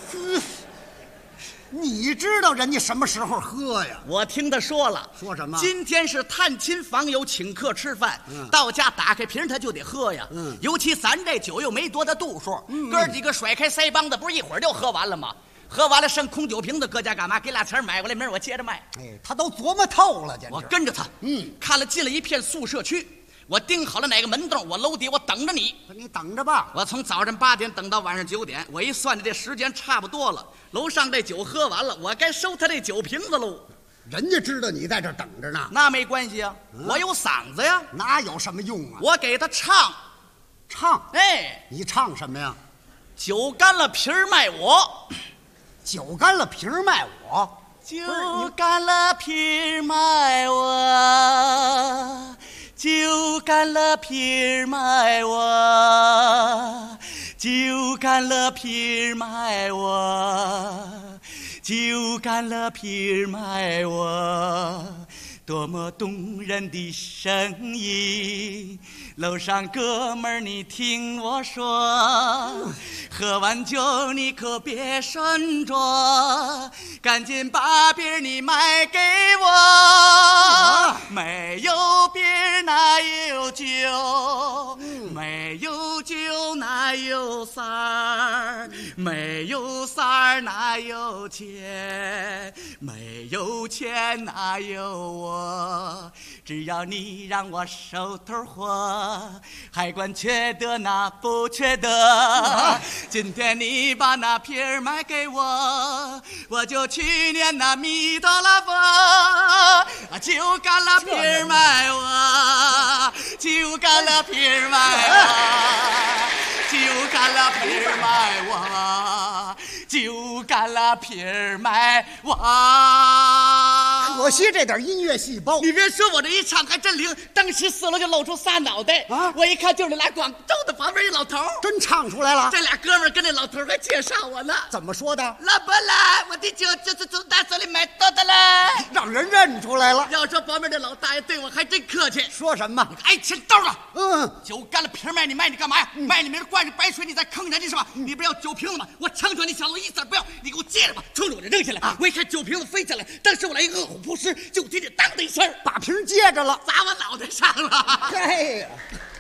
你知道人家什么时候喝呀？ 我听他说了。 说什么？ 今天是探亲访友请客吃饭，到家打开瓶他就得喝呀。尤其咱这酒又没多大度数，哥几个甩开腮帮子，不是一会儿就喝完了吗？喝完了剩空酒瓶子，搁家干嘛？给俩钱买过来，明儿我接着卖。 哎，他都琢磨透了，简直。 我跟着他，看了进了一片宿舍区。我盯好了哪个门洞，我楼底我等着你。 你等着吧。 我从早上8点等到晚上9点，我一算着这时间差不多了。楼上这酒喝完了，我该收他这酒瓶子喽。 人家知道你在这等着呢， 那没关系啊，我有嗓子呀。 哪有什么用啊？ 我给他唱。哎， 你唱什么呀？ 酒干了皮儿卖我。 酒干了皮儿卖我。 酒干了皮儿卖我。酒干了皮儿卖我，酒干了皮儿卖我，酒干了皮儿卖我，多么动人的声音！楼上哥们儿，你听我说，喝完酒你可别拴着，赶紧把别儿你卖给我。没有别儿哪有酒，没有酒哪有三儿，没有三儿哪有钱，没有钱哪有我。只要你让我手头活，还管缺德那不缺德。今天你把那皮儿卖给我，我就去念那弥陀拉佛。酒干了皮儿卖我，酒干了皮儿卖我，酒干了皮儿卖我，酒干了皮儿卖我。 可惜这点音乐细胞。 你别说，我这一唱还真灵，当时4楼就露出仨脑袋啊！我一看就是来广州的，旁边一老头， 真唱出来了。 这俩哥们跟那老头还介绍我呢。 怎么说的？ 来不来？我的酒就是从他手里买到的嘞， 让人认出来了。 要说旁边这老大爷对我还真客气。 说什么？ 你挨钱兜了。酒干了皮儿卖，你卖你干嘛呀？卖你明儿灌着白水，你再坑人家是吧？你不要酒瓶子吗？我成全你小子一字不要，你给我接着吧，冲着我这扔下来。我一看酒瓶子飞下来，当时我来一饿虎扑食，就听见当的一声， 把瓶接着了， 砸我脑袋上了。 嘿呀！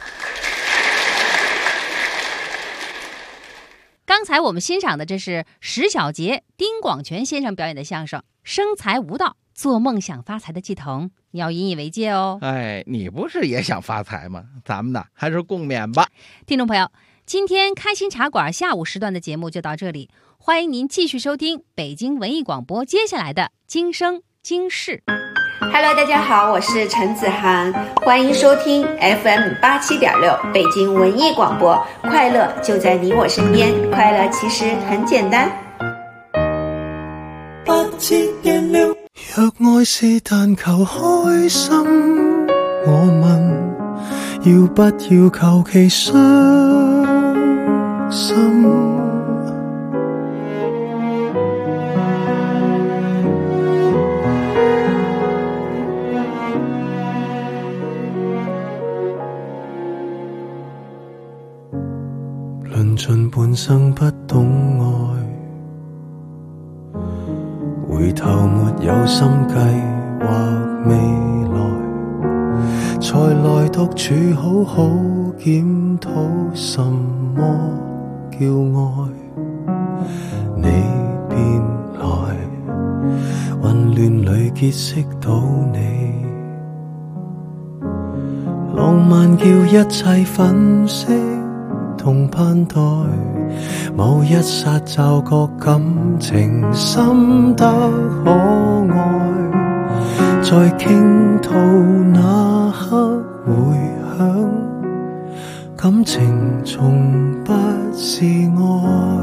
刚才我们欣赏的这是石小杰、丁广泉先生表演的相声《生财无道，做梦想发财的季腾》，你要引以为戒哦。 哎，你不是也想发财吗？咱们呢还是共勉吧。 听众朋友，今天开心茶馆下午时段的节目就到这里，欢迎您继续收听北京文艺广播接下来的今生今世。 Hello， 大家好，我是陈子涵，欢迎收听 FM87.6 北京文艺广播，快乐就在你我身边，快乐其實很簡單。 87.6若愛是但求開心，我問要不要求其傷心。論盡半生不懂愛，回頭沒有心計劃未來，才來獨處好好檢討什麼叫愛。你便來，混亂裏結識到你，浪漫叫一切粉飾同盼待，某一剎驟覺感情深得可愛，在傾吐那刻回響，感情從不是愛。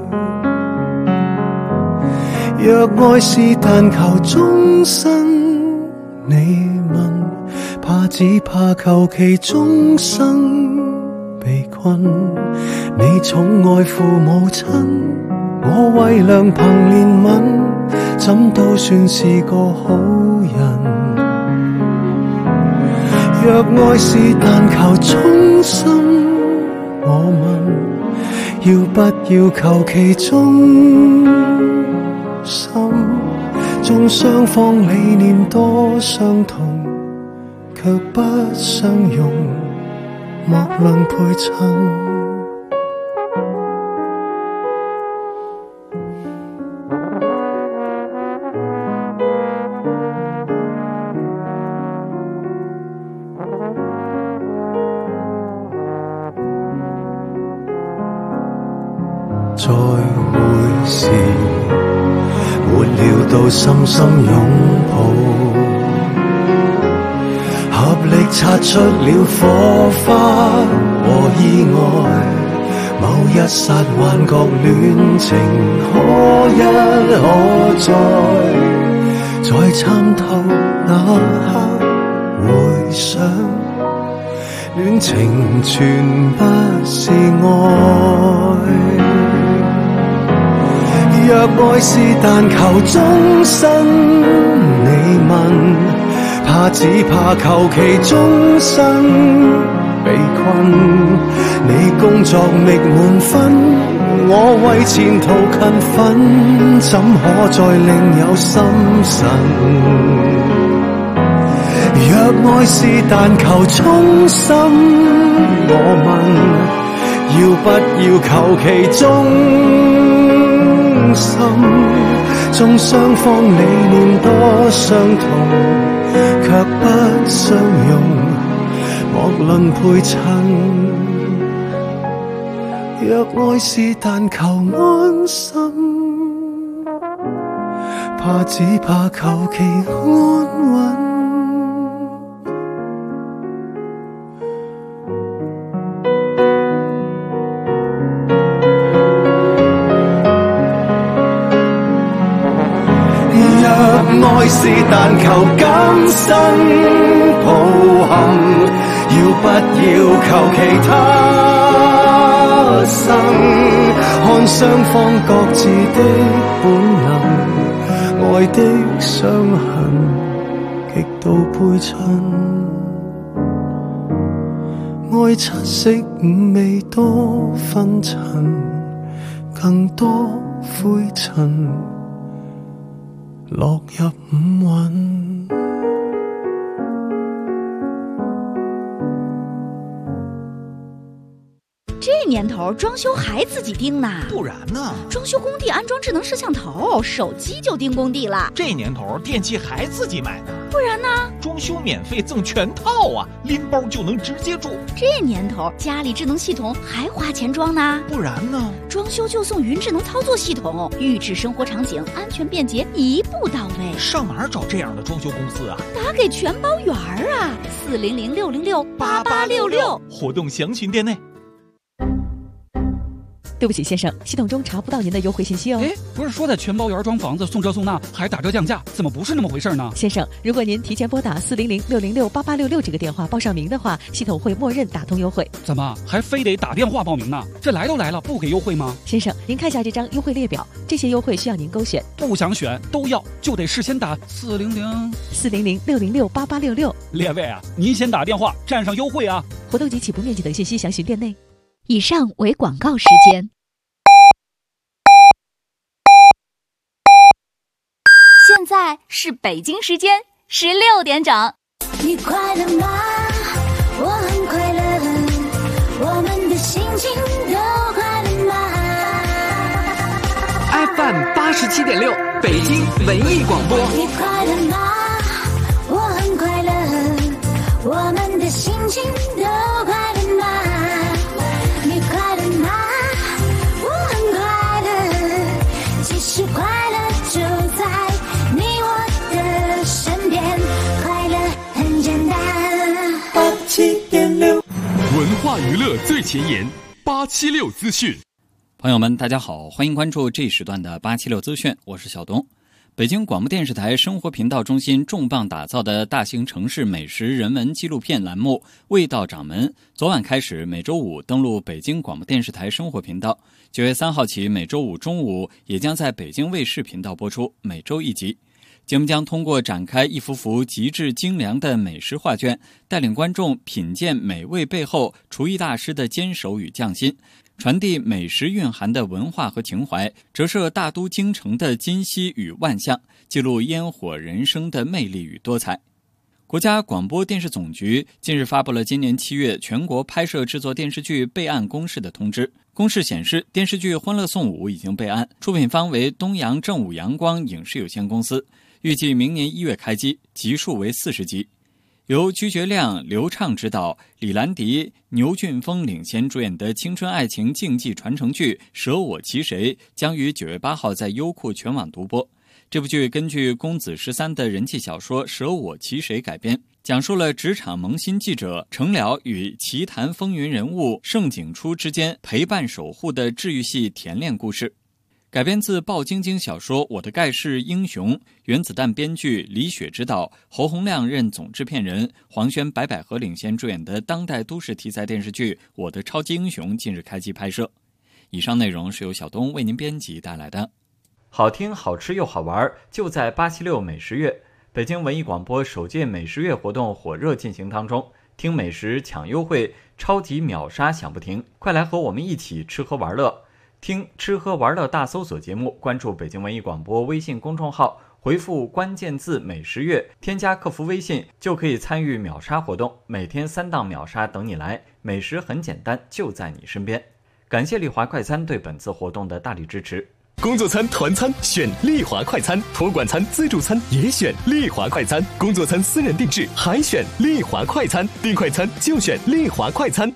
若愛是但求終身，你問怕只怕求其終生被困，你寵愛父母親， 我為良朋憐憫，怎都算是個好人。若愛是但求衷心，我問要不要求其忠心？縱雙方理念多相同，卻不相容，莫論配襯。再會時，沒料到深深擁抱，合力擦出了火花和意外。某一剎幻覺戀情可一可再，在參透那刻回想，戀情全不是愛。若愛是但求終身，你問，只怕求其終身被困。你工作覓滿分，我為前途勤奮，怎可再另有心神？若愛是但求衷心，我問，要不要求其忠心？縱雙方理念多相同，卻不相容，莫論配襯。若愛是但求安心，只怕求其安穩。愛是但求今生抱憾，要不要求其他生？看雙方各自的本能，愛的傷痕極度配襯。愛七色五味多紛陳，更多灰塵落入五蘊。 这年头装修还自己盯呢？ 不然呢？ 装修工地安装智能摄像头，手机就盯工地了。 这年头电器还自己买呢？ 不然呢？ 装修免费赠全套啊，拎包就能直接住。 这年头家里智能系统还花钱装呢？ 不然呢？ 装修就送云智能操作系统，预制生活场景，安全便捷，一步到位。 上哪儿找这样的装修公司啊？ 打给全包圆啊，400-606-8866， 活动详询店内。 对不起，先生，系统中查不到您的优惠信息哦。 哎，不是说在全包园装房子送这送那，还打折降价，怎么不是那么回事呢？ 先生，如果您提前拨打400-606-8866这个电话报上名的话，系统会默认打通优惠。 怎么还非得打电话报名呢？这来都来了，不给优惠吗？ 先生，您看一下这张优惠列表，这些优惠需要您勾选。 不想选都要，就得事先打 400-606-8866。 列位啊，您先打电话占上优惠啊！ 活动及起步面积等信息详询店内。 以上为广告时间。 现在是北京时间16点整。 你快乐吗？我很快乐，我们的心情都快乐吗 ？FM 87.6，北京文艺广播。 你快乐吗？我很快乐，我们的心情都快乐吗？你快乐吗？我很快乐，其实快乐就在你我的身边，快乐很简单。87.6， 文化娱乐最前沿，876资讯。 朋友们，大家好，欢迎关注这一时段的876资讯，我是小东。 北京广播电视台生活频道中心重磅打造的大型城市美食人文纪录片栏目《味道掌门》昨晚开始每周五登陆北京广播电视台生活频道，9月3号起每周五中午也将在北京卫视频道播出，每周一集。节目将通过展开一幅幅极致精良的美食画卷，带领观众品鉴美味背后厨艺大师的坚守与匠心，传递美食蕴含的文化和情怀，折射大都京城的今昔与万象，记录烟火人生的魅力与多彩。国家广播电视总局近日发布了今年7月全国拍摄制作电视剧备案公示的通知。公示显示，电视剧《欢乐颂5》已经备案，出品方为东阳正午阳光影视有限公司，预计明年1月开机，集数为40集。由鞠觉亮、刘畅执导，李兰迪、牛俊峰领衔主演的青春爱情竞技传承剧《舍我其谁》将于9月8号在优酷全网独播。这部剧根据宫子13的人气小说《舍我其谁》改编，讲述了职场萌新记者程辽与奇谈风云人物盛景初之间陪伴守护的治愈系甜恋故事。改编自鲍晶晶小说《我的盖世英雄》，原子弹编剧李雪执导，侯洪亮任总制片人，黄轩、白百合领衔主演的当代都市题材电视剧《我的超级英雄》近日开机拍摄。以上内容是由小东为您编辑带来的。好听、好吃又好玩，就在876美食月。北京文艺广播首届美食月活动火热进行当中，听美食抢优惠，超级秒杀享不停，快来和我们一起吃喝玩乐。听吃喝玩乐大搜索节目，关注北京文艺广播微信公众号，回复关键字美食月，添加客服微信就可以参与秒杀活动，每天3档秒杀等你来，美食很简单，就在你身边。感谢丽华快餐对本次活动的大力支持。 工作餐、团餐选丽华快餐，托管餐、自助餐也选丽华快餐，工作餐私人定制还选丽华快餐，订快餐就选丽华快餐。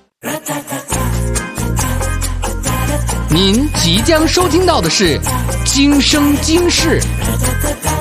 您即将收听到的是《今生今世》。